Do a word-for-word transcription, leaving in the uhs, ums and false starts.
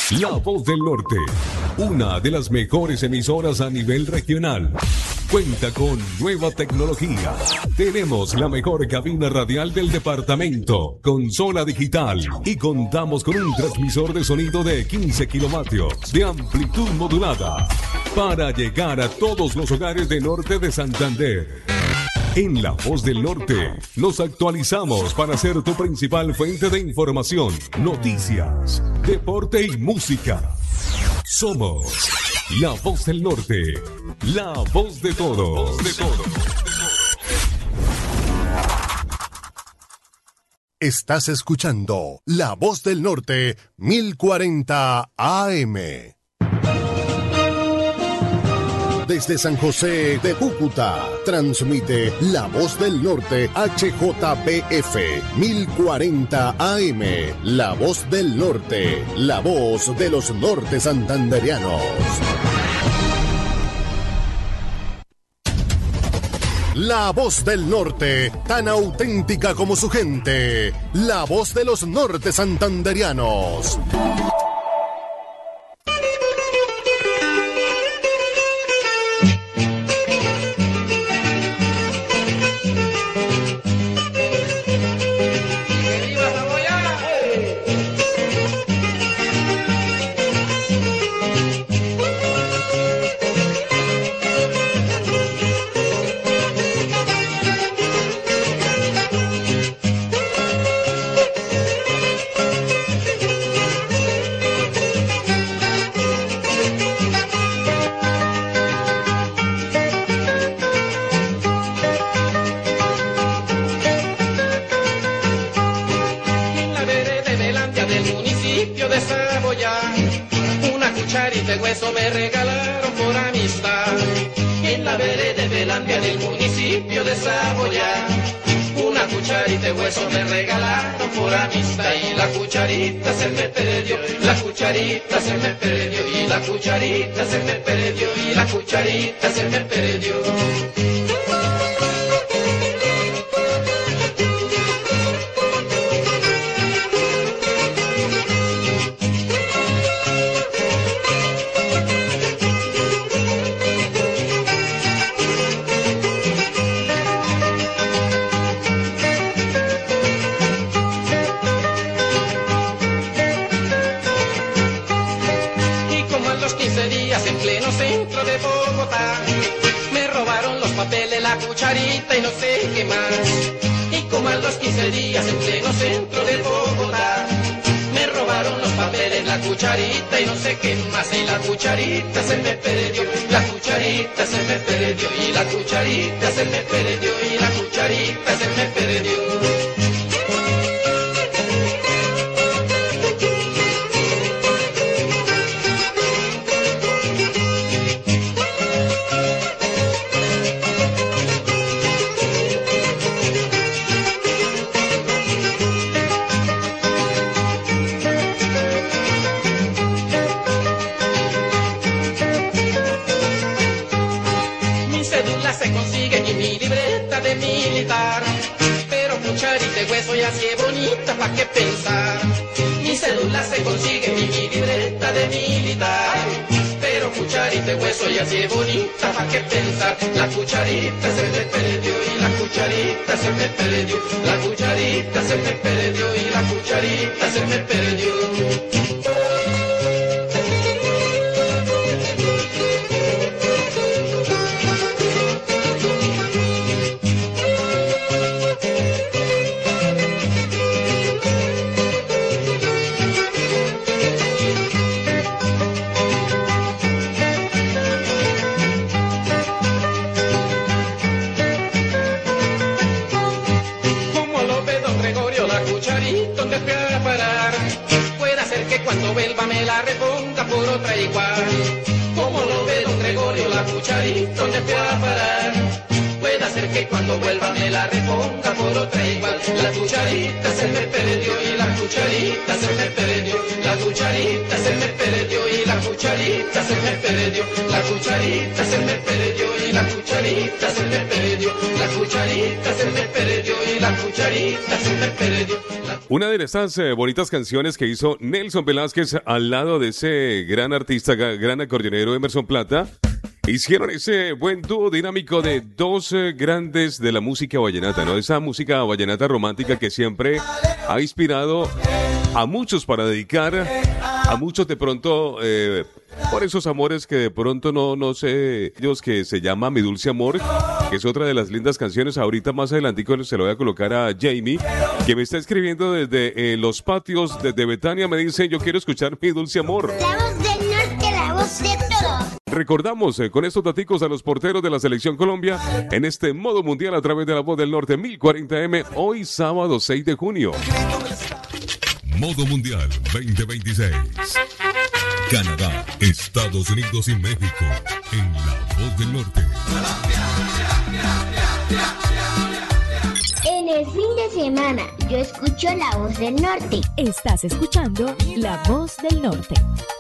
La Voz del Norte, una de las mejores emisoras a nivel regional. Cuenta con nueva tecnología. Tenemos la mejor cabina radial del departamento, consola digital y contamos con un transmisor de sonido de quince kilovatios de amplitud modulada para llegar a todos los hogares del norte de Santander. En La Voz del Norte nos actualizamos para ser tu principal fuente de información, noticias, deporte y música. Somos La Voz del Norte, la voz de todos. De todos. Estás escuchando La Voz del Norte mil cuarenta A M. Desde San José de Cúcuta, transmite La Voz del Norte H J B F mil cuarenta A M. La Voz del Norte, la voz de los norte santanderianos. La Voz del Norte, tan auténtica como su gente. La voz de los norte santanderianos. La cucharita se me perdió y la cucharita se me perdió, la cucharita se me perdió y la cucharita se me perdió, la cucharita se me perdió y la cucharita se me perdió. Una de estas eh, bonitas canciones que hizo Nelson Velázquez al lado de ese gran artista, gran acordeonero Emerson Plata. Hicieron ese buen dúo dinámico de dos eh, grandes de la música vallenata, ¿no? Esa música vallenata romántica que siempre ha inspirado a muchos para dedicar, a muchos de pronto, eh, por esos amores que de pronto no, no sé, ellos que se llama Mi Dulce Amor, que es otra de las lindas canciones. Ahorita más adelantico se lo voy a colocar a Jamie, que me está escribiendo desde eh, los patios, desde Betania, me dice, yo quiero escuchar Mi Dulce Amor. La voz del norte, la voz de todos. Recordamos eh, con estos daticos a los porteros de la Selección Colombia en este modo mundial a través de La Voz del Norte mil cuarenta eme, hoy sábado seis de junio. Modo Mundial veinte veintiséis. Canadá, Estados Unidos y México en La Voz del Norte. En el fin de semana, yo escucho La Voz del Norte. Estás escuchando La Voz del Norte.